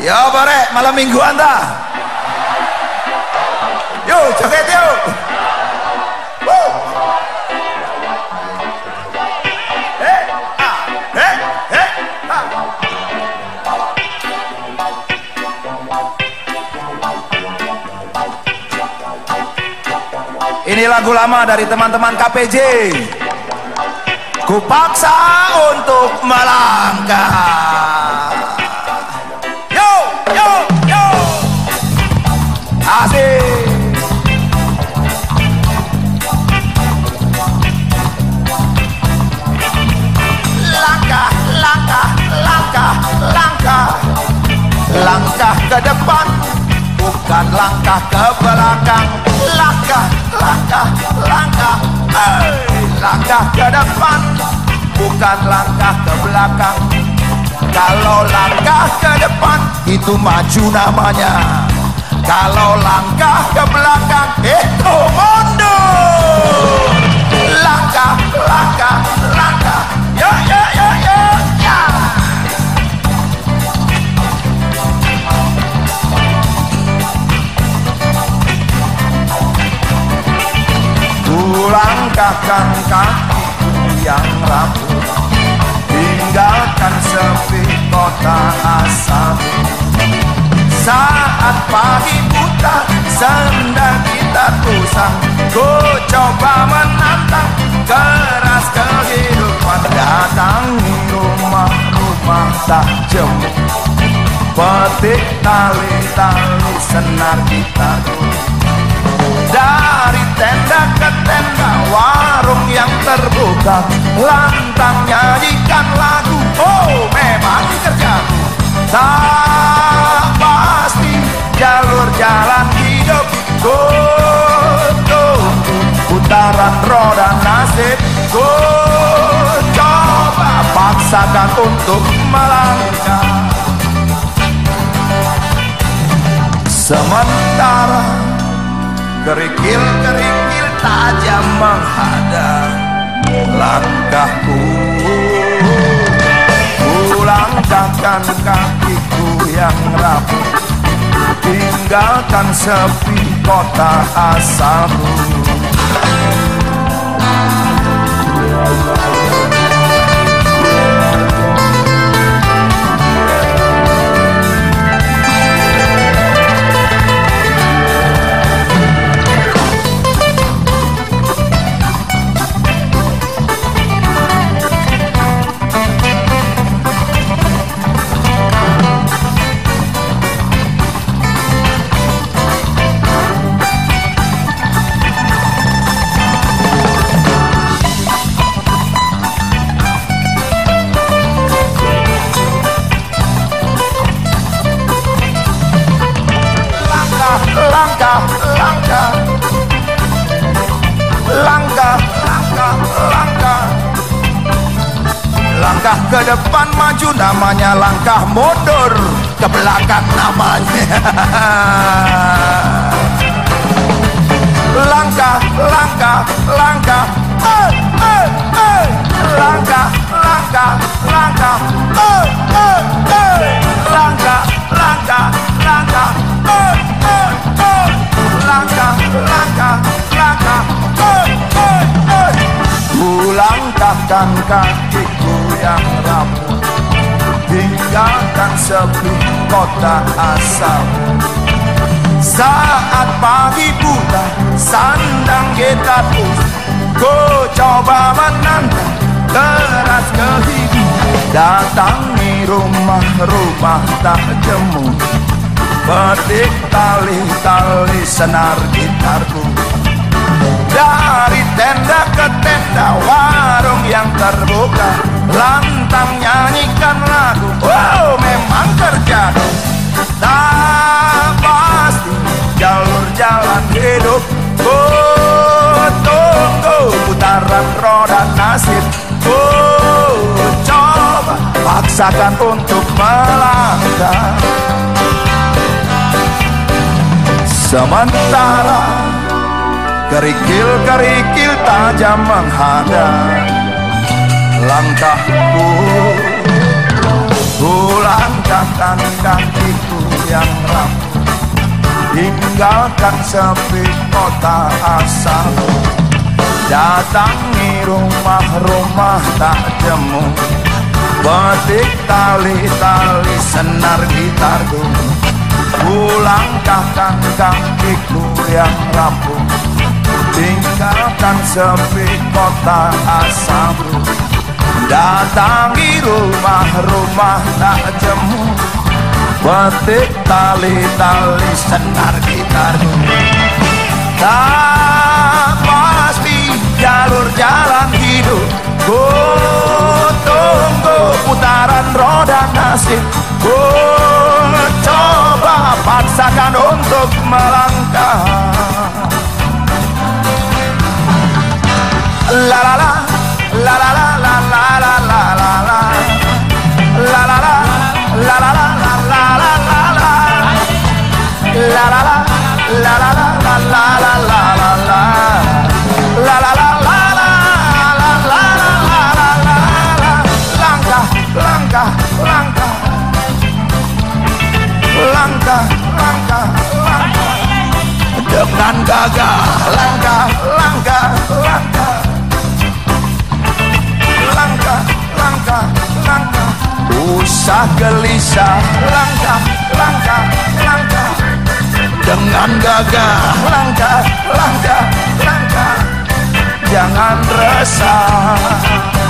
Ya bare malam mingguan dah. Yuk joget yuk. Ini lagu lama dari teman-teman KPJ. Kupaksa untuk melangkah. Yo, yo, yo. Asik. Langkah, langkah, langkah, langkah. Langkah ke depan, bukan langkah ke belakang. Langkah, langkah, langkah, langkah ke depan, bukan langkah ke belakang. Kalau langkah ke depan itu maju namanya. Kalau langkah ke belakang itu mundur. Langkah, langkah, langkah. Yo yo yo yo ya. Langkahkan kakiku yang rapuh, tinggalkan sepi kota asal. Saat pagi buta, sendang kita tusang, ku coba menantang keras kehidupan. Datangi rumah-rumah tak jemu, petik tali-tali senar kita. Dari tenda ke tenda, warung yang terbuka, lantang nyanyikan lagu. Oh, memang kerjaku tak pasti, jalur jalan hidup. Ku tunggu putaran roda nasib. Ku coba paksakan untuk melangkah. Sementara kerikil-kerikil tajam menghadang langkahku, ku langkahkan kakiku yang rapuh, tinggalkan sepi kota asalku. Langkah, langkah, langkah, langkah, langkah. Langkah ke depan maju namanya, langkah mundur ke belakang namanya. Langkah, langkah, langkah, langkah, langkah, langkah, langkah, langkah, langkah, langkah, langkah, langkah. Ku langkahkan kakiku yang rapuh, tinggalkan sepi kota asal. Saat pagi buta, sandang kita pusing, ku coba menantang keras kehidupan. Datangi rumah-rumah tak jemu, petik tali-tali senar gitarku. Dari tenda ke tenda, warung yang terbuka, lantang nyanyikan lagu. Wow, memang kerjaku tak pasti, jalur jalan hidup. Ku tunggu putaran roda nasib. Ku coba paksakan untuk melangkah. Sementara kerikil-kerikil tajam menghadang langkahku, pulang Langkahkan kakiku yang rapuh, tinggalkan sepi kota asalmu. Datangi rumah-rumah tak jemu, petik tali-tali senar gitarku. Langkahkan kakiku yang rapuh, tinggalkan sepi kota asalmu. Datangi rumah-rumah tak jemu, petik tali-tali senar gitarku. Tak pasti jalur jalan hidup, ku tunggu putaran roda nasib. Ku coba paksakan untuk melangkah. La la la, la la la la la la la la la, la la la, la la la la la la la la, la la la, la la la la la la la la la, la la la la la la la la la la. Langkah, langkah, langkah, langkah, langkah, langkah, dengan gagah. Langkah, langkah, langkah, langkah, langkah, langkah, usah gelisah. Langkah, langkah, langkah, dengan gagah. Langkah, langkah, langkah, jangan resah.